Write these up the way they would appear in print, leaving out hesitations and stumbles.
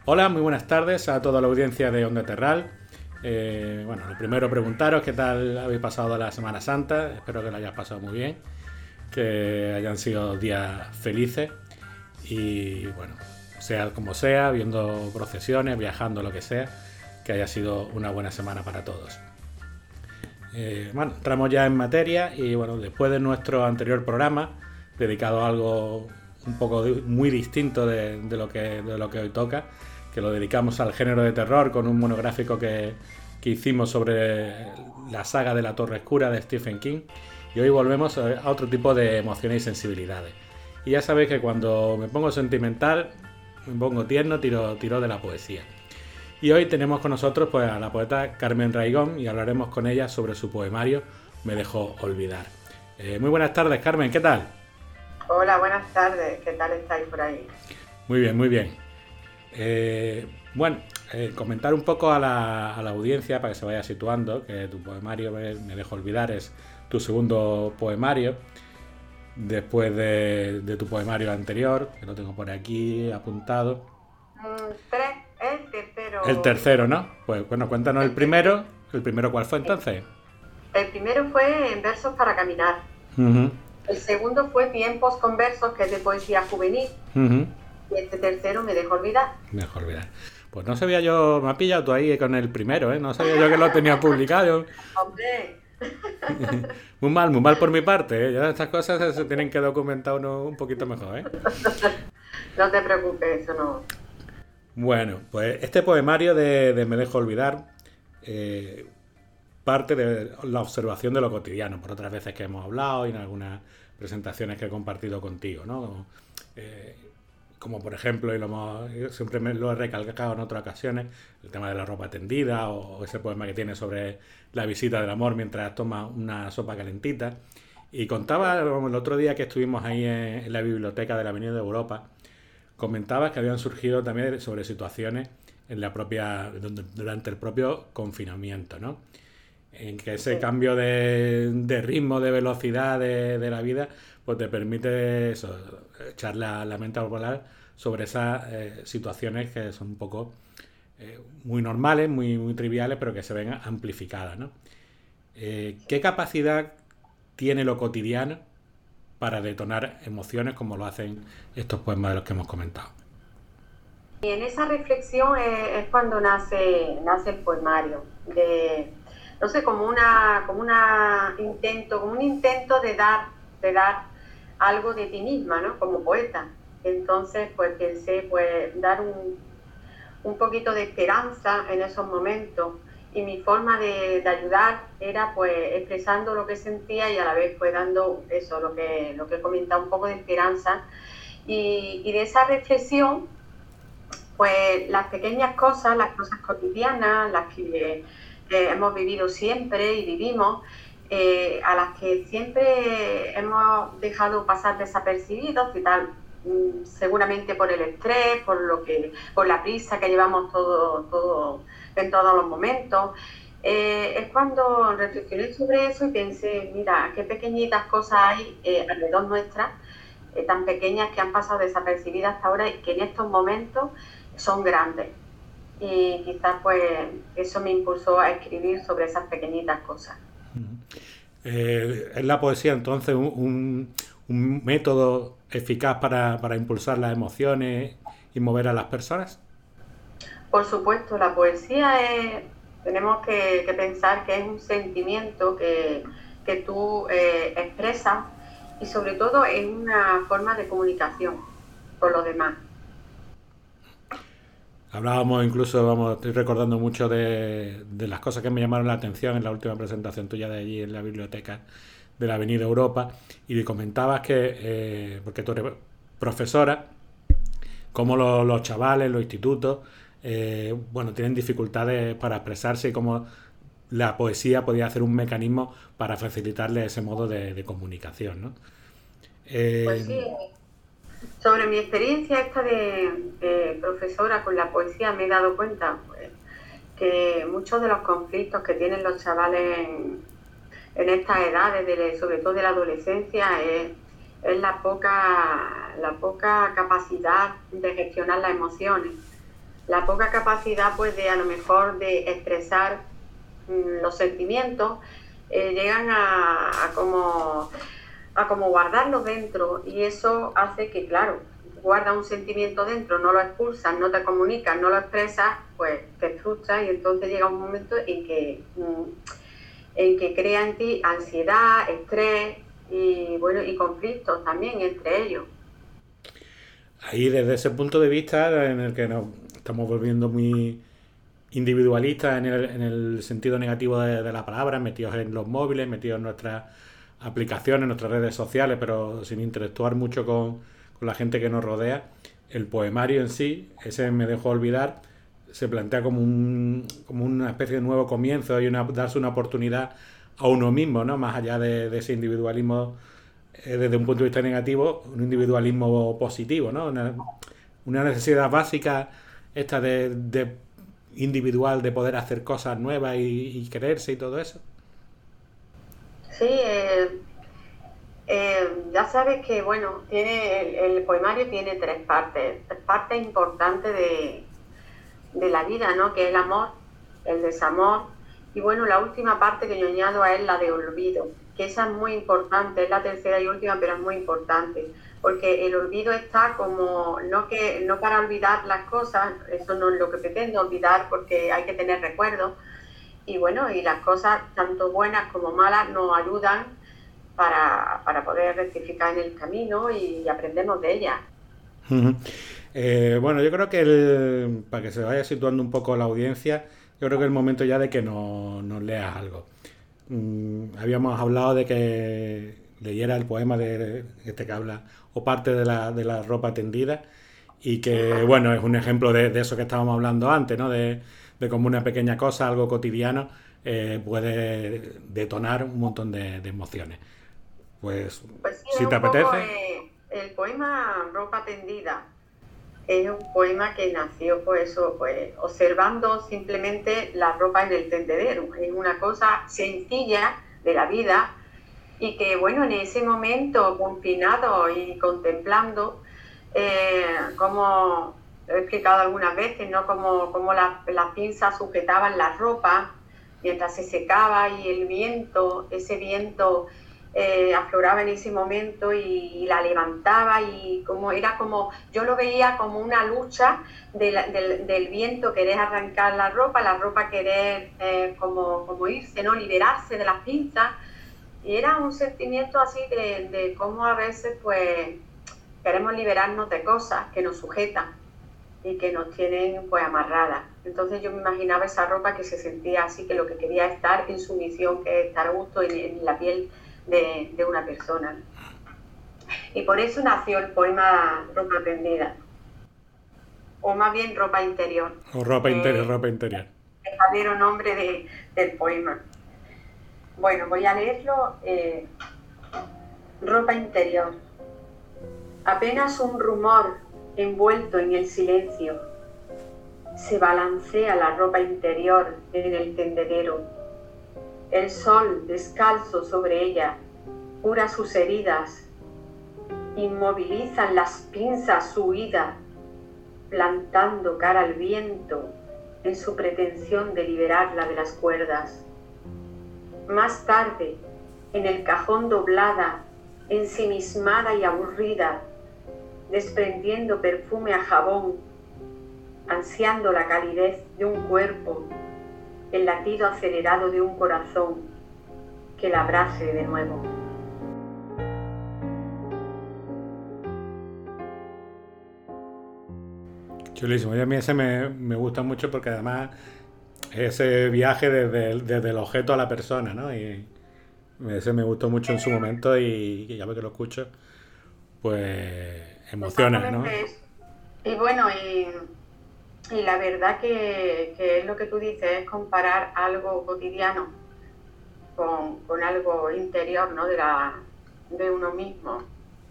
Hola, muy buenas tardes a toda la audiencia de Onda Terral. Lo primero preguntaros qué tal habéis pasado la Semana Santa. Espero que lo hayáis pasado muy bien, que hayan sido días felices y bueno, sea como sea, viendo procesiones, viajando, lo que sea, que haya sido una buena semana para todos. Entramos ya en materia y bueno, después de nuestro anterior programa, dedicado a algo muy distinto de lo que hoy toca, que lo dedicamos al género de terror con un monográfico que hicimos sobre la saga de la Torre Oscura de Stephen King. Y hoy volvemos a otro tipo de emociones y sensibilidades. Y ya sabéis que cuando me pongo sentimental, me pongo tierno, tiro de la poesía. Y hoy tenemos con nosotros pues, a la poeta Carmen Raigón y hablaremos con ella sobre su poemario Me dejó olvidar. Muy buenas tardes, Carmen, ¿qué tal? Hola, buenas tardes. ¿Qué tal estáis por ahí? Muy bien, muy bien. Eh, bueno, comentar un poco a la audiencia para que se vaya situando que tu poemario Me dejó olvidar es tu segundo poemario después de tu poemario anterior, que lo tengo por aquí apuntado. Tres, el El tercero. tercero, ¿no? Pues bueno, cuéntanos el El primero. ¿El primero cuál fue tercero. entonces? El primero fue En versos para caminar. Uh -huh, El segundo fue Tiempos con versos, que es de poesía juvenil. uh -huh. Y este tercero Me dejó olvidar. Mejor olvidar. Pues no sabía yo, me ha pillado tú ahí con el primero, ¿eh? No sabía yo que lo tenía publicado. Hombre, Muy mal por mi parte, ¿eh? Ya estas cosas se tienen que documentar uno un poquito mejor, ¿eh? no te preocupes, eso no. Bueno, pues este poemario de Me dejo olvidar eh, parte de la observación de lo cotidiano, por otras veces que hemos hablado y en algunas presentaciones que he compartido contigo, ¿no? Eh, Como por ejemplo, siempre me lo he recalcado en otras ocasiones, el tema de la ropa tendida o ese poema que tiene sobre la visita del amor mientras toma una sopa calentita. Y contaba el otro día que estuvimos ahí en la biblioteca de la Avenida de Europa, comentabas que habían surgido también sobre situaciones en durante el propio confinamiento, ¿no? En que ese Sí. cambio de ritmo, de velocidad de la vida, pues te permite eso, echar la mente a volar sobre esas situaciones que son un poco muy normales, muy triviales, pero que se ven amplificadas, ¿no? ¿Qué capacidad tiene lo cotidiano para detonar emociones como lo hacen estos poemas de los que hemos comentado? Y en esa reflexión es cuando nace el poemario. No sé, como un intento de dar algo de ti misma, ¿no? Como poeta. Entonces, pues pensé, pues, dar un poquito de esperanza en esos momentos. Y mi forma de ayudar era, pues, expresando lo que sentía y a la vez, pues, dando eso, lo que he comentado, un poco de esperanza. Y de esa reflexión, pues, las cosas cotidianas, las que hemos vivido siempre y vivimos, a las que siempre hemos dejado pasar desapercibidos y tal, seguramente por el estrés, por la prisa que llevamos todo en todos los momentos. Es cuando reflexioné sobre eso y pensé, mira, qué pequeñitas cosas hay alrededor nuestras, tan pequeñas, que han pasado desapercibidas hasta ahora y que en estos momentos son grandes. Y quizás pues eso me impulsó a escribir sobre esas pequeñitas cosas. ¿Es la poesía entonces un método eficaz para impulsar las emociones y mover a las personas? Por supuesto, la poesía tenemos que pensar que es un sentimiento que tú expresas, y sobre todo es una forma de comunicación con los demás. Hablábamos incluso, vamos, estoy recordando mucho de las cosas que me llamaron la atención en la última presentación tuya de allí en la biblioteca de la Avenida Europa, y comentabas que, porque tú eres profesora, como los chavales, los institutos, bueno, tienen dificultades para expresarse y cómo la poesía podía hacer un mecanismo para facilitarle ese modo de comunicación, ¿no? Pues Eh, sí, sobre mi experiencia esta de profesora con la poesía me he dado cuenta, pues, que muchos de los conflictos que tienen los chavales en estas edades, sobre todo de la adolescencia, es la poca capacidad de gestionar las emociones. la poca capacidad pues de a lo mejor de expresar los sentimientos, llegan a como guardarlos dentro, y eso hace que, claro, guarda un sentimiento dentro, no lo expulsas, no te comunicas, no lo expresas, pues te frustras, y entonces llega un momento en que crea en ti ansiedad, estrés y bueno, y conflictos también entre ellos. Ahí desde ese punto de vista en el que nos estamos volviendo muy individualistas en el sentido negativo de la palabra, metidos en los móviles, metidos en nuestras aplicaciones, nuestras redes sociales, pero sin interactuar mucho con la gente que nos rodea, el poemario en sí, ese Me dejo olvidar, se plantea como una especie de nuevo comienzo y darse una oportunidad a uno mismo, ¿no? Más allá de ese individualismo desde un punto de vista negativo, un individualismo positivo, ¿no? Una necesidad básica esta de individual de poder hacer cosas nuevas y quererse y todo eso. Sí, ya sabes que, bueno, el poemario tiene tres partes importantes de la vida, ¿no? Que es el amor, el desamor, y bueno, la última parte que yo añado es la de olvido, que esa es muy importante, es la tercera y última, pero es muy importante, porque el olvido está como, no para olvidar las cosas, eso no es lo que pretendo, olvidar porque hay que tener recuerdos, y bueno, y las cosas, tanto buenas como malas, nos ayudan para poder rectificar en el camino y aprendemos de ellas. Bueno, yo creo que para que se vaya situando un poco la audiencia, yo creo que es el momento ya de que nos leas algo. Habíamos hablado de que leyera el poema de este que habla, o parte de la ropa tendida, y que, bueno, es un ejemplo de eso que estábamos hablando antes, ¿no? De cómo una pequeña cosa, algo cotidiano, puede detonar un montón de emociones. Pues, Pues sí, si es te un poco apetece. el poema Ropa Tendida. Es un poema que nació pues eso, pues observando simplemente la ropa en el tendedero. Es una cosa sencilla de la vida, y que bueno, en ese momento confinado y contemplando, como he explicado algunas veces, ¿no? Como las pinzas sujetaban la ropa mientras se secaba, y el viento, ese viento afloraba en ese momento y la levantaba, y yo lo veía como una lucha del viento querer arrancar la ropa querer como irse, ¿no? Liberarse de las pinzas, y era un sentimiento así de cómo a veces pues queremos liberarnos de cosas que nos sujetan y que nos tienen pues amarradas. Entonces yo me imaginaba esa ropa que se sentía así, que lo que quería es estar en su misión, que es estar a gusto en la piel de una persona. Y por eso nació el poema Ropa Tendida, o más bien Ropa Interior, O ropa interior, ropa interior. el verdadero nombre del poema. Bueno, voy a leerlo. Ropa interior. Apenas un rumor envuelto en el silencio. Se balancea la ropa interior en el tendedero. El sol, descalzo sobre ella, cura sus heridas. Inmovilizan las pinzas su huida, plantando cara al viento en su pretensión de liberarla de las cuerdas. Más tarde, en el cajón doblada, ensimismada y aburrida, desprendiendo perfume a jabón, ansiando la calidez de un cuerpo, el latido acelerado de un corazón que la abrace de nuevo. Chulísimo. Y a mí ese me gusta mucho porque además ese viaje desde el objeto a la persona, ¿no? Y ese me gustó mucho en su momento y ya ve que lo escucho, pues emociona, ¿no? Exactamente eso. Y bueno, y la verdad que es lo que tú dices, es comparar algo cotidiano con algo interior, ¿no? De uno mismo.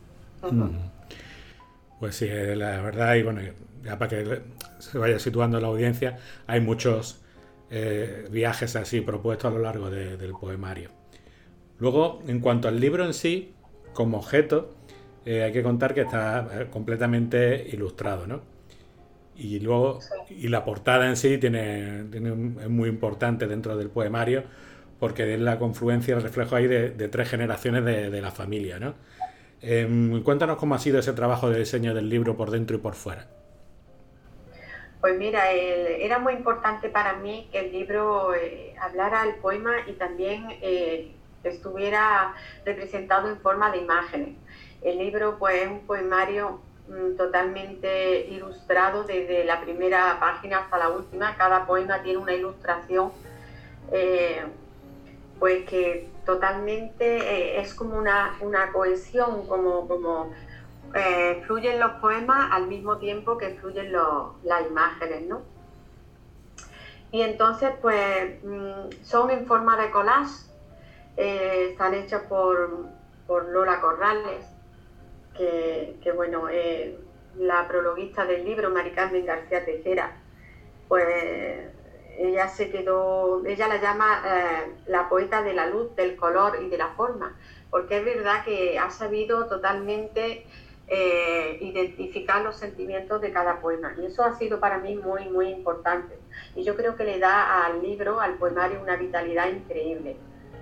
Pues sí, la verdad, y bueno, ya para que se vaya situando la audiencia, hay muchos viajes así propuestos a lo largo del poemario. Luego, en cuanto al libro en sí, como objeto, hay que contar que está completamente ilustrado, ¿no? Y luego, sí. y la portada en sí es muy importante dentro del poemario, porque es la confluencia, el reflejo ahí de tres generaciones de la familia, ¿no? Cuéntanos cómo ha sido ese trabajo de diseño del libro por dentro y por fuera. Pues mira, era muy importante para mí que el libro hablara el poema y también estuviera representado en forma de imágenes. El libro pues es un poemario totalmente ilustrado desde la primera página hasta la última. Cada poema tiene una ilustración eh, pues que totalmente es como una cohesión, como fluyen los poemas al mismo tiempo que fluyen las imágenes, ¿no? Y entonces, pues, son en forma de collage, están hechas por Lola Corrales, que bueno, la prologuista del libro, Mari Carmen García Tejera, pues ella se quedó, ella la llama la poeta de la luz, del color y de la forma, porque es verdad que ha sabido totalmente identificar los sentimientos de cada poema, y eso ha sido para mí muy, muy importante, y yo creo que le da al libro, al poemario, una vitalidad increíble.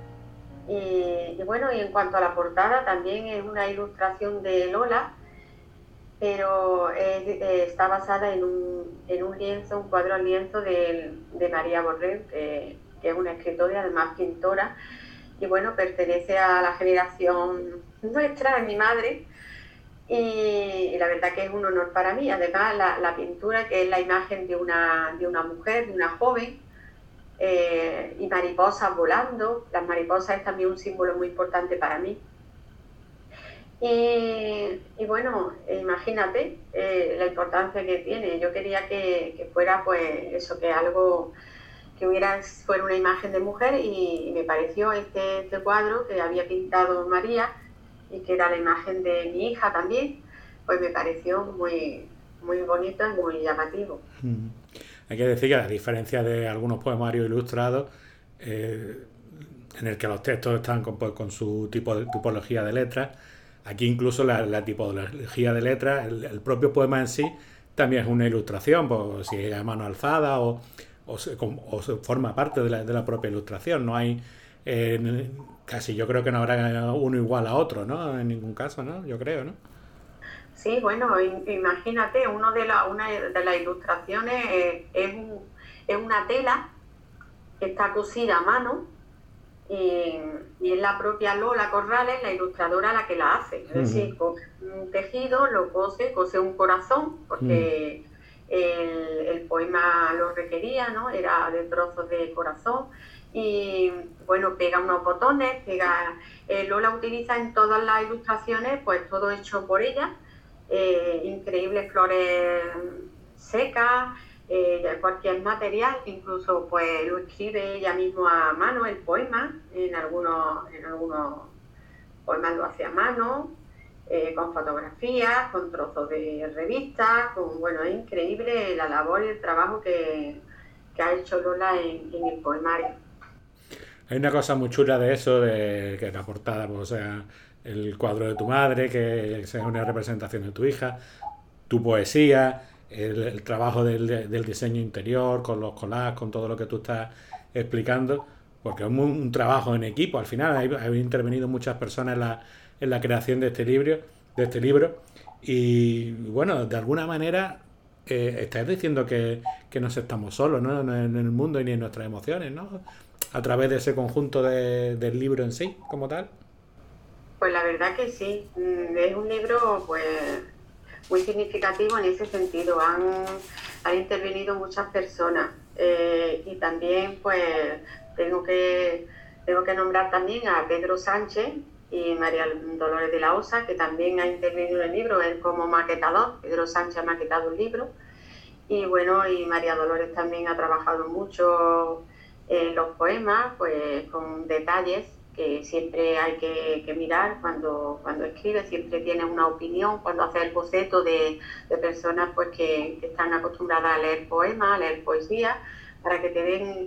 Y bueno, y en cuanto a la portada, también es una ilustración de Lola, pero está basada en un lienzo, un cuadro al lienzo de María Borrell, que es una escritora y además pintora, y bueno, pertenece a la generación nuestra, de mi madre, y la verdad que es un honor para mí. Además, la pintura, que es la imagen de una mujer, de una joven, y mariposas volando. Las mariposas es también un símbolo muy importante para mí. Y bueno, imagínate la importancia que tiene. Yo quería que fuera pues eso, que algo que fuera una imagen de mujer, y me pareció este cuadro que había pintado María y que era la imagen de mi hija también, pues me pareció muy, muy bonito y muy llamativo. Hay que decir que a diferencia de algunos poemarios ilustrados, en el que los textos están pues, con su tipología de letras, aquí incluso la tipología de letras, el propio poema en sí, también es una ilustración, pues, si es a mano alzada o se forma parte de la propia ilustración. No hay, casi yo creo que no habrá uno igual a otro, ¿no? En ningún caso, ¿no? Yo creo, ¿no? Sí, bueno, imagínate, una de las ilustraciones es una tela que está cosida a mano, y, y es la propia Lola Corrales, la ilustradora, la que la hace. Es decir, coge un tejido, lo cose un corazón, porque el poema lo requería, ¿no? Era de trozos de corazón. Y bueno, pega unos botones, Lola utiliza en todas las ilustraciones, pues todo hecho por ella, increíbles flores secas, cualquier material, incluso pues lo escribe ella misma a mano el poema, en algunos poemas lo hace a mano, con fotografías, con trozos de revistas, bueno, es increíble la labor y el trabajo que ha hecho Lola en el poemario. Hay una cosa muy chula de eso, de que la portada, pues, o sea, el cuadro de tu madre, que sea una representación de tu hija, tu poesía, el trabajo del diseño interior, con los collages, con todo lo que tú estás explicando, porque es un trabajo en equipo. Al final hay intervenido muchas personas en la creación de este libro, y bueno, de alguna manera estás diciendo que no estamos solos, ¿no? En el mundo y ni en nuestras emociones, ¿no? A través de ese conjunto del libro en sí, como tal. Pues la verdad que sí, es un libro pues muy significativo en ese sentido. Han intervenido muchas personas, y también pues tengo que, tengo que nombrar también a Pedro Sánchez y María Dolores de la Osa, que también ha intervenido en el libro, él como maquetador. Pedro Sánchez ha maquetado el libro, y bueno, y María Dolores también ha trabajado mucho en los poemas, pues con detalles que siempre hay que mirar cuando escribe. Siempre tiene una opinión cuando hace el boceto de personas pues que están acostumbradas a leer poemas, a leer poesía, para que te den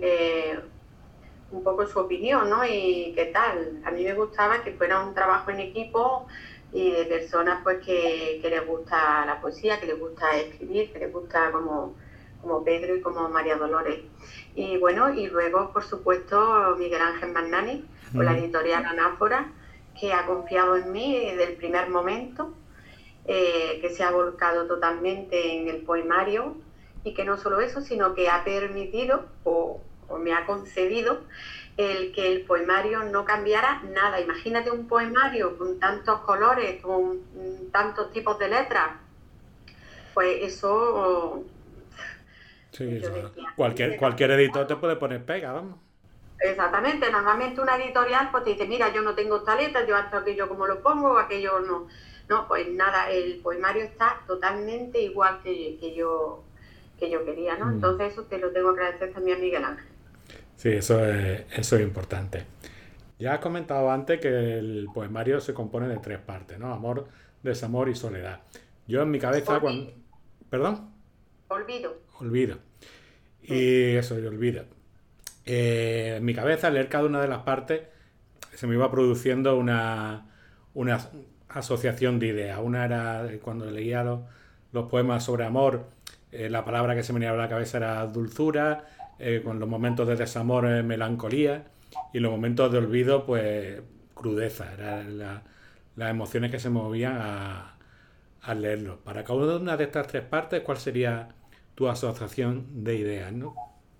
un poco su opinión, ¿no? Y qué tal. A mí me gustaba que fuera un trabajo en equipo, y de personas pues que les gusta la poesía, que les gusta escribir, que les gusta como Pedro y como María Dolores. Y bueno, y luego por supuesto Miguel Ángel Magnani, con la editorial Anáfora, que ha confiado en mí desde el primer momento, que se ha volcado totalmente en el poemario, y que no solo eso, sino que ha permitido o me ha concedido el que el poemario no cambiara nada. Imagínate un poemario con tantos colores, con tantos tipos de letras, pues eso... Sí, decía, cualquier editor te puede poner pega, vamos. Exactamente, normalmente una editorial pues te dice, mira, yo no tengo esta letra, yo hasta aquello como lo pongo, aquello no. No, pues nada, el poemario está totalmente igual que yo quería, ¿no? Entonces eso te lo tengo que agradecer también a Miguel Ángel. Sí, eso es importante. Ya has comentado antes que el poemario se compone de 3 partes, ¿no? Amor, desamor y soledad. Yo en mi cabeza... ¿Perdón? Olvido. Y eso, yo olvido. En mi cabeza, al leer cada una de las partes, se me iba produciendo una asociación de ideas. Una era cuando leía los poemas sobre amor, la palabra que se me venía a la cabeza era dulzura, con los momentos de desamor, melancolía, y los momentos de olvido, pues crudeza. Eran las emociones que se movían al leerlo. Para cada una de estas 3 partes, ¿cuál sería tu asociación de ideas, no?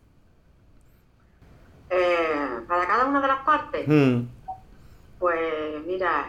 Para cada una de las partes, pues mira,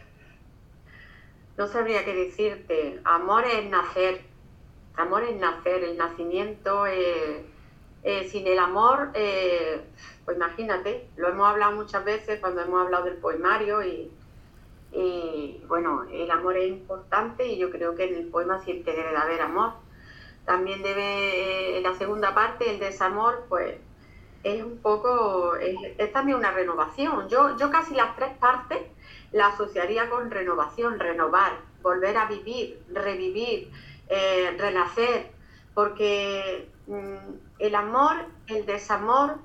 no sabría qué decirte. Amor es nacer, el nacimiento. Sin el amor, pues imagínate, lo hemos hablado muchas veces cuando hemos hablado del poemario y bueno, el amor es importante y yo creo que en el poema siempre debe de haber amor. También debe, en la segunda parte, el desamor, pues es un poco, es también una renovación. Yo casi las 3 partes las asociaría con renovación, renovar, volver a vivir, revivir, renacer, porque el amor, el desamor,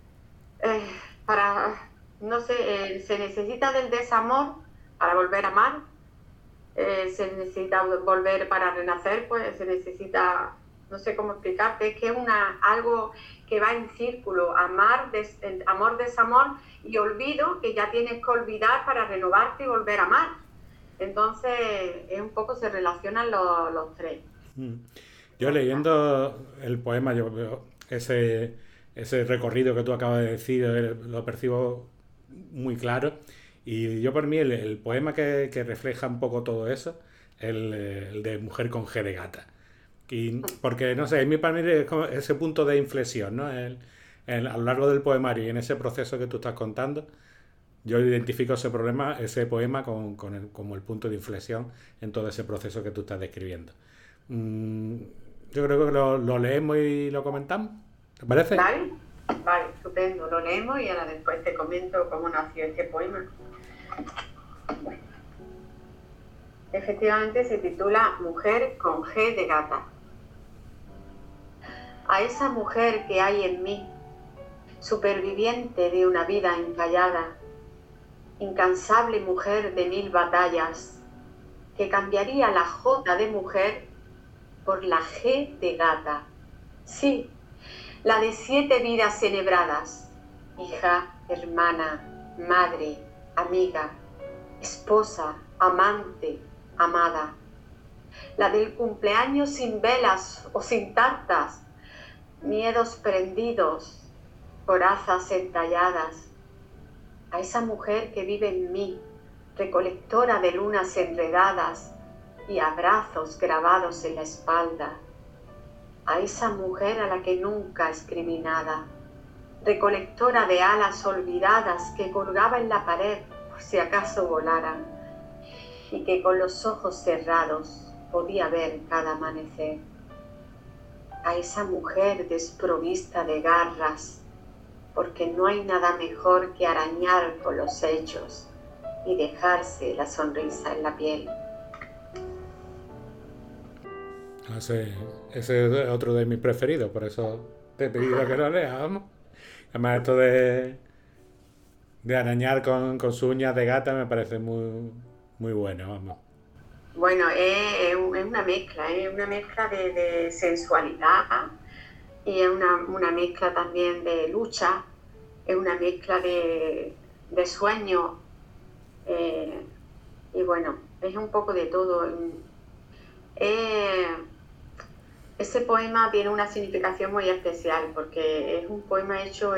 no sé, se necesita del desamor para volver a amar, se necesita volver para renacer, pues se necesita, no sé cómo explicarte, es que es algo que va en círculo, amor, desamor y olvido, que ya tienes que olvidar para renovarte y volver a amar. Entonces, un poco se relacionan los 3. Yo leyendo el poema, yo veo ese recorrido que tú acabas de decir, lo percibo muy claro. Y yo por mí el poema que refleja un poco todo eso es el de Mujer con G de gata. Porque, no sé, para mí es como ese punto de inflexión, ¿no? A lo largo del poemario y en ese proceso que tú estás contando, yo identifico ese poema como el punto de inflexión en todo ese proceso que tú estás describiendo. Yo creo que lo leemos y lo comentamos. ¿Te parece? Vale, estupendo. Lo leemos y ahora después te comento cómo nació este poema. Bueno, efectivamente se titula Mujer con G de gata. A esa mujer que hay en mí, superviviente de una vida encallada, incansable mujer de 1000 batallas, que cambiaría la J de mujer por la G de gata. Sí, la de 7 vidas enhebradas, hija, hermana, madre, amiga, esposa, amante, amada. La del cumpleaños sin velas o sin tartas, miedos prendidos, corazas entalladas. A esa mujer que vive en mí, recolectora de lunas enredadas y abrazos grabados en la espalda. A esa mujer a la que nunca escribí nada, recolectora de alas olvidadas que colgaba en la pared por si acaso volaran, y que con los ojos cerrados podía ver cada amanecer. A esa mujer desprovista de garras, porque no hay nada mejor que arañar con los hechos y dejarse la sonrisa en la piel. Ese es otro de mis preferidos, por eso te he pedido que lo leas, vamos. Además, esto de arañar con sus uñas de gata me parece muy, muy bueno, vamos. Bueno, es una mezcla de sensualidad y es una mezcla también de lucha, es una mezcla de sueño, y bueno, es un poco de todo. Ese poema tiene una significación muy especial porque es un poema hecho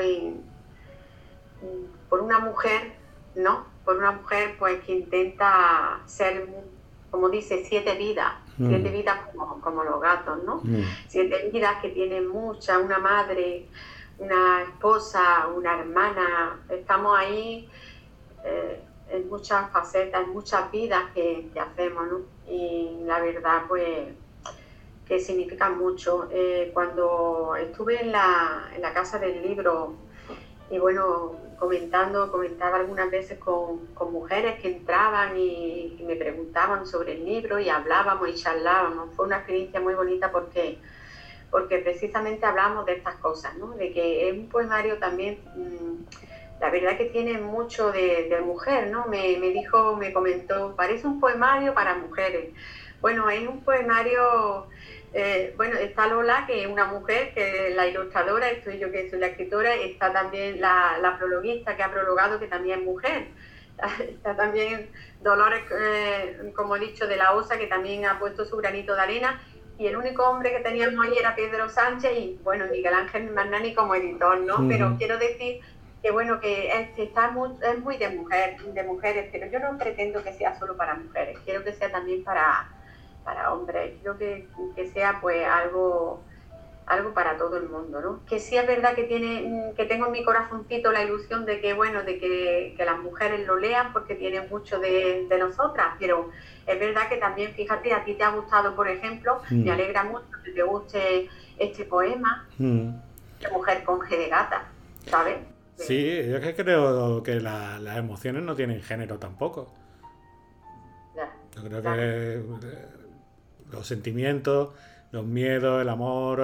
por una mujer, ¿no? Por una mujer pues que intenta ser, como dice, 7 vidas, 7 vidas como los gatos, ¿no? 7 vidas que tienen muchas, una madre, una esposa, una hermana, estamos ahí en muchas facetas, en muchas vidas que hacemos, ¿no? Y la verdad pues que significan mucho. Cuando estuve en la Casa del Libro y bueno, comentaba algunas veces con mujeres que entraban y me preguntaban sobre el libro y hablábamos y charlábamos. Fue una experiencia muy bonita porque precisamente hablamos de estas cosas, ¿no? De que es un poemario también, la verdad que tiene mucho de mujer, ¿no? Me comentó, parece un poemario para mujeres. Bueno, es un poemario, bueno, está Lola, que es una mujer, que es la ilustradora, estoy yo que soy la escritora, está también la prologuista que ha prologado, que también es mujer. Está también Dolores, como he dicho, de la OSA, que también ha puesto su granito de arena, y el único hombre que teníamos ahí era Pedro Sánchez y, bueno, Miguel Ángel Magnani como editor, ¿no? Pero quiero decir que, bueno, que es muy de mujeres, pero yo no pretendo que sea solo para mujeres, quiero que sea también para hombres, quiero que sea pues algo para todo el mundo, ¿no? Que sí es verdad que tengo en mi corazoncito la ilusión de que, bueno, de que las mujeres lo lean porque tienen mucho de nosotras, pero es verdad que también, fíjate, a ti te ha gustado, por ejemplo, me alegra mucho que te guste este poema, de Mujer con G de gata, ¿sabes? Sí, yo creo que las emociones no tienen género tampoco. Yo creo que los sentimientos, los miedos, el amor,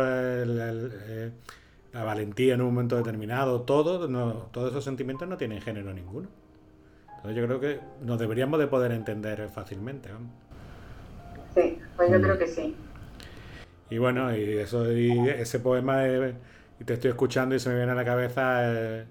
la valentía en un momento determinado, todos esos sentimientos no tienen género ninguno. Entonces yo creo que nos deberíamos de poder entender fácilmente, vamos. Sí, pues yo creo que sí. Y bueno, y ese poema, y te estoy escuchando y se me viene a la cabeza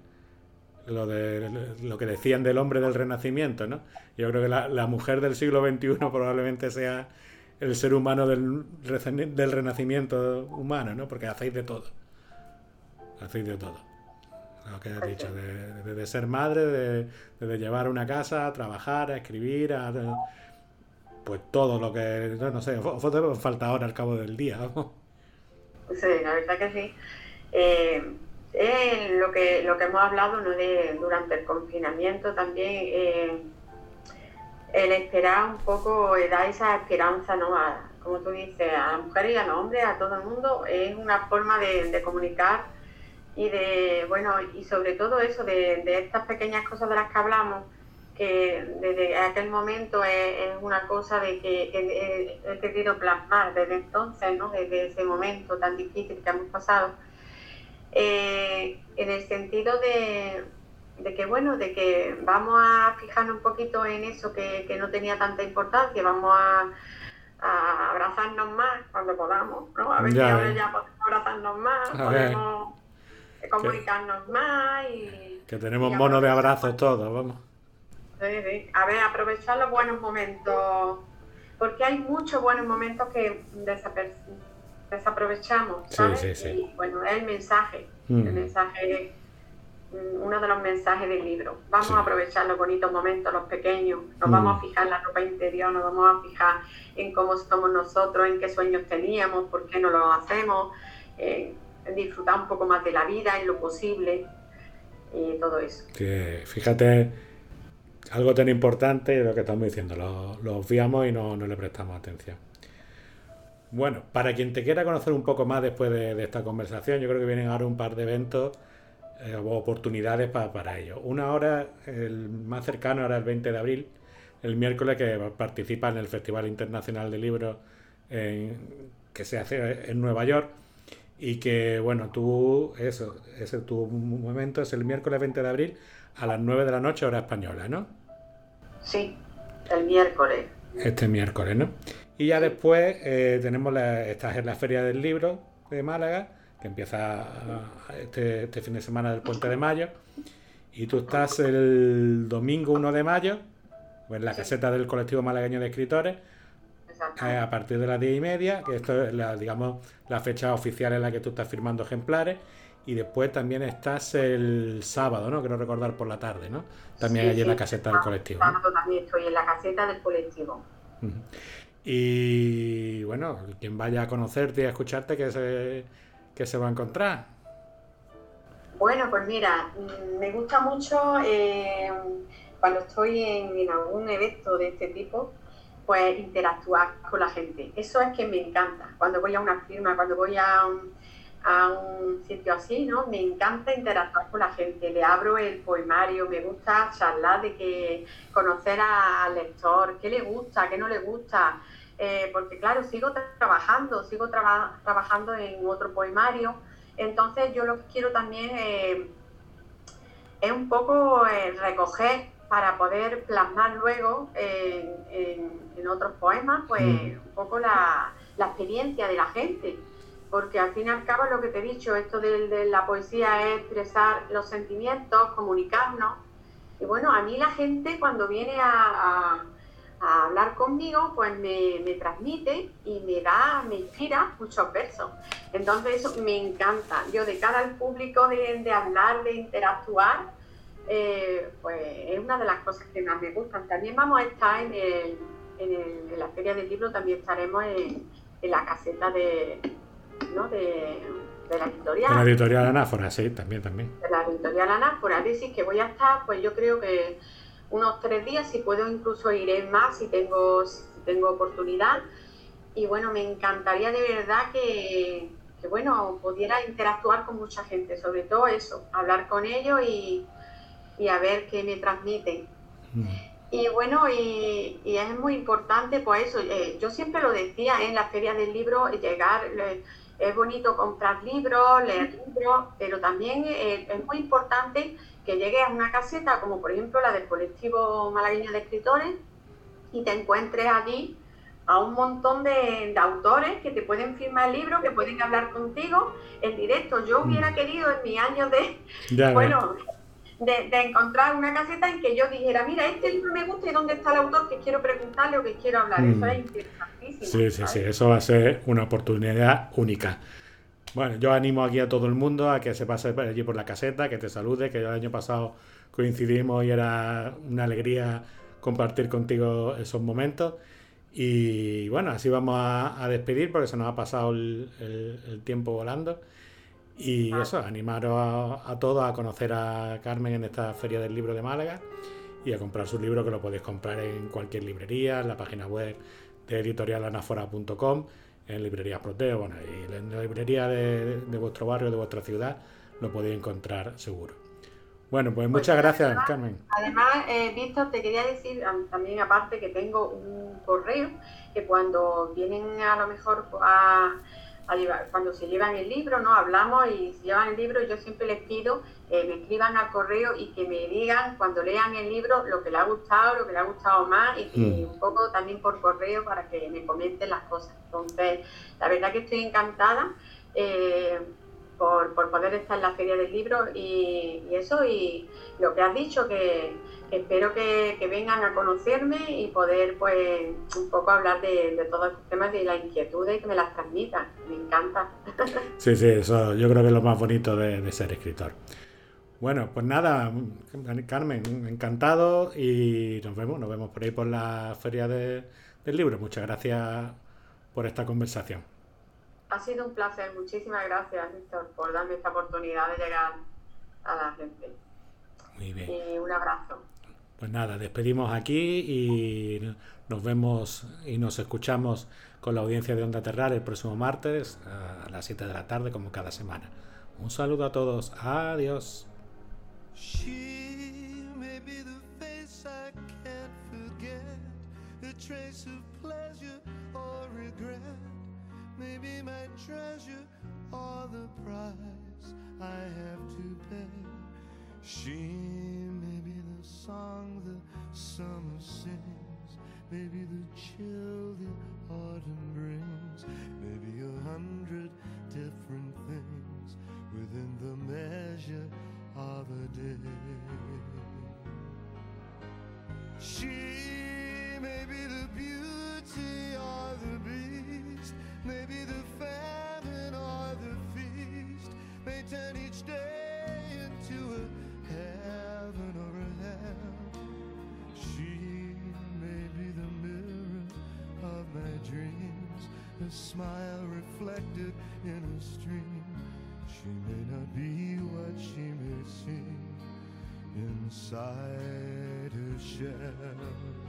lo que decían del hombre del Renacimiento, ¿no? Yo creo que la mujer del siglo XXI probablemente sea el ser humano del Renacimiento humano, ¿no? Porque hacéis de todo. Hacéis de todo. Lo que has dicho, de ser madre, de llevar una casa, a trabajar, a escribir, pues todo lo que, no sé, os falta ahora al cabo del día, vamos. Sí, la verdad que sí. Lo que hemos hablado, ¿no? Durante el confinamiento también, el esperar un poco, da esa esperanza, ¿no? Como tú dices, a las mujeres y a los hombres, a todo el mundo, es una forma de comunicar y bueno, y sobre todo eso, de estas pequeñas cosas de las que hablamos, que desde aquel momento es una cosa de que he querido plasmar desde entonces, ¿no? Desde ese momento tan difícil que hemos pasado, en el sentido de que, bueno, de que vamos a fijarnos un poquito en eso que no tenía tanta importancia, vamos a abrazarnos más cuando podamos, ¿no? A ver si ahora ya podemos abrazarnos más, podemos comunicarnos más y... Que tenemos monos de abrazos todos, vamos. Sí. A ver, aprovechar los buenos momentos, porque hay muchos buenos momentos que desaprovechamos, ¿sabes? Sí. Y bueno, es el mensaje, uno de los mensajes del libro. Vamos a aprovechar los bonitos momentos, los pequeños, nos vamos a fijar en la ropa interior, nos vamos a fijar en cómo somos nosotros, en qué sueños teníamos, por qué no los hacemos, en disfrutar un poco más de la vida, en lo posible, y todo eso. Que fíjate, algo tan importante, lo que estamos diciendo, lo obviamos y no le prestamos atención. Bueno, para quien te quiera conocer un poco más después de esta conversación, yo creo que vienen ahora un par de eventos o oportunidades para ello. Una hora, el más cercano era el 20 de abril, el miércoles, que participa en el Festival Internacional de Libros que se hace en Nueva York. Y que, bueno, ese tu momento es el miércoles 20 de abril a las 9 de la noche, hora española, ¿no? Sí. El miércoles. Este miércoles, ¿no? Y ya después tenemos estás en la Feria del Libro de Málaga, que empieza este fin de semana del Puente de Mayo. Y tú estás el domingo 1 de mayo, pues en la caseta del Colectivo Malagueño de Escritores, a partir de las 10:30, que esto es digamos, la fecha oficial en la que tú estás firmando ejemplares. Y después también estás el sábado, ¿no? Quiero recordar por la tarde, ¿no? También allí en la caseta del colectivo, ¿no? Sábado también estoy en la caseta del colectivo. Uh-huh. Y bueno, quien vaya a conocerte y a escucharte, ¿qué se va a encontrar? Bueno, pues mira, me gusta mucho cuando estoy en algún evento de este tipo, pues interactuar con la gente. Eso es que me encanta. Cuando voy a una firma, cuando voy a un sitio así, ¿no? Me encanta interactuar con la gente. Le abro el poemario, me gusta charlar conocer al lector, qué le gusta, qué no le gusta. Porque claro, sigo trabajando en otro poemario. Entonces yo lo que quiero también es un poco recoger para poder plasmar luego en otros poemas, pues un poco la experiencia de la gente. Porque al fin y al cabo lo que te he dicho, esto de la poesía es expresar los sentimientos, comunicarnos. Y bueno, a mí la gente cuando viene a hablar conmigo, pues me transmite y me inspira muchos versos. Entonces eso me encanta. Yo de cara al público de hablar, de interactuar, pues es una de las cosas que más me gustan. También vamos a estar en la Feria del Libro, también estaremos en la caseta de la editorial. De la editorial Anáfora, sí, también. De la editorial Anáfora. Es decir, que voy a estar, pues yo creo que unos 3 días, si puedo incluso iré más, si tengo oportunidad. Y bueno, me encantaría de verdad que bueno, pudiera interactuar con mucha gente, sobre todo eso, hablar con ellos y a ver qué me transmiten. Y bueno, y es muy importante, pues eso, yo siempre lo decía en las ferias del libro, es bonito comprar libros, leer libros, pero también es muy importante que llegues a una caseta, como por ejemplo la del Colectivo Malagueño de Escritores, y te encuentres allí a un montón de autores que te pueden firmar el libro, que pueden hablar contigo en directo. Yo hubiera querido en mis años de encontrar una caseta en que yo dijera, mira, este libro me gusta y dónde está el autor que quiero preguntarle o que quiero hablar. Eso es interesantísimo. Sí, eso va a ser una oportunidad única. Bueno, yo animo aquí a todo el mundo a que se pase allí por la caseta, que te salude, que el año pasado coincidimos y era una alegría compartir contigo esos momentos. Y bueno, así vamos a despedir porque se nos ha pasado el tiempo volando. Y eso, animaros a todos a conocer a Carmen en esta Feria del Libro de Málaga y a comprar su libro, que lo podéis comprar en cualquier librería, en la página web de editorialanafora.com, en librerías Proteo, bueno, y en la librería de vuestro barrio, de vuestra ciudad, lo podéis encontrar seguro. Bueno, pues muchas gracias, Carmen. Además, Víctor, te quería decir también, aparte, que tengo un correo que cuando vienen a lo mejor cuando se llevan el libro, ¿no? Hablamos y se llevan el libro, yo siempre les pido me escriban al correo y que me digan cuando lean el libro lo que les ha gustado, lo que les ha gustado más y un poco también por correo para que me comenten las cosas. Entonces, la verdad que estoy encantada por poder estar en la Feria del Libro y eso, y lo que has dicho, que espero que vengan a conocerme y poder pues un poco hablar de todos estos temas, de las inquietudes, y que me las transmitan. Me encanta. Sí, eso yo creo que es lo más bonito de ser escritor. Bueno, pues nada, Carmen, encantado y nos vemos por ahí por la Feria del Libro. Muchas gracias por esta conversación. Ha sido un placer, muchísimas gracias, Víctor, por darme esta oportunidad de llegar a la gente. Muy bien. Y un abrazo. Pues nada, despedimos aquí y nos vemos y nos escuchamos con la audiencia de Onda Terral el próximo martes a las 7 de la tarde, como cada semana. Un saludo a todos. Adiós. She may be the face I can't forget, a trace of pleasure or regret, maybe my treasure or the price I have to pay. She may be the song the summer sings, maybe the chill the autumn brings, maybe 100 different things within the measure of a day. She may be the beauty or the beast, maybe the famine or the feast, may turn each day into a heaven or a hell. She may be the mirror of my dreams, a smile reflected in a stream. She may not be what she may seem inside her shell.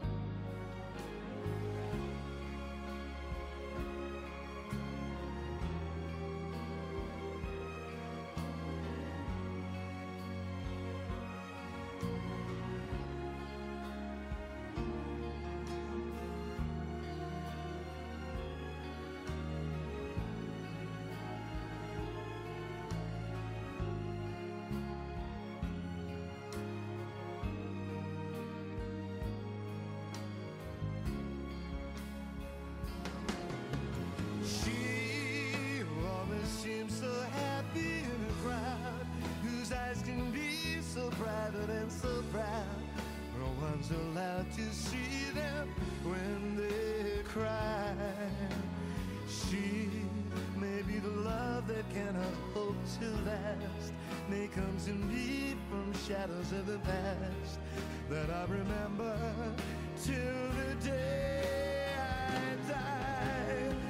Seems so happy in a crowd whose eyes can be so private and so proud. No one's allowed to see them when they cry. She may be the love that cannot hope to last, may comes in me from shadows of the past that I remember till the day I die.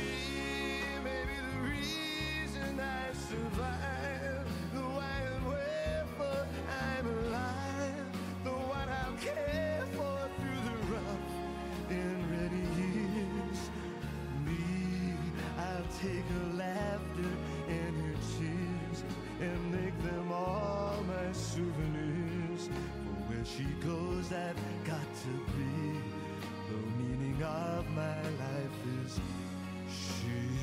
I survive, the why and wherefore I'm alive, the what I'll care for through the rough and ready years. Me, I'll take her laughter and her tears and make them all my souvenirs. For where she goes, I've got to be. The meaning of my life is she.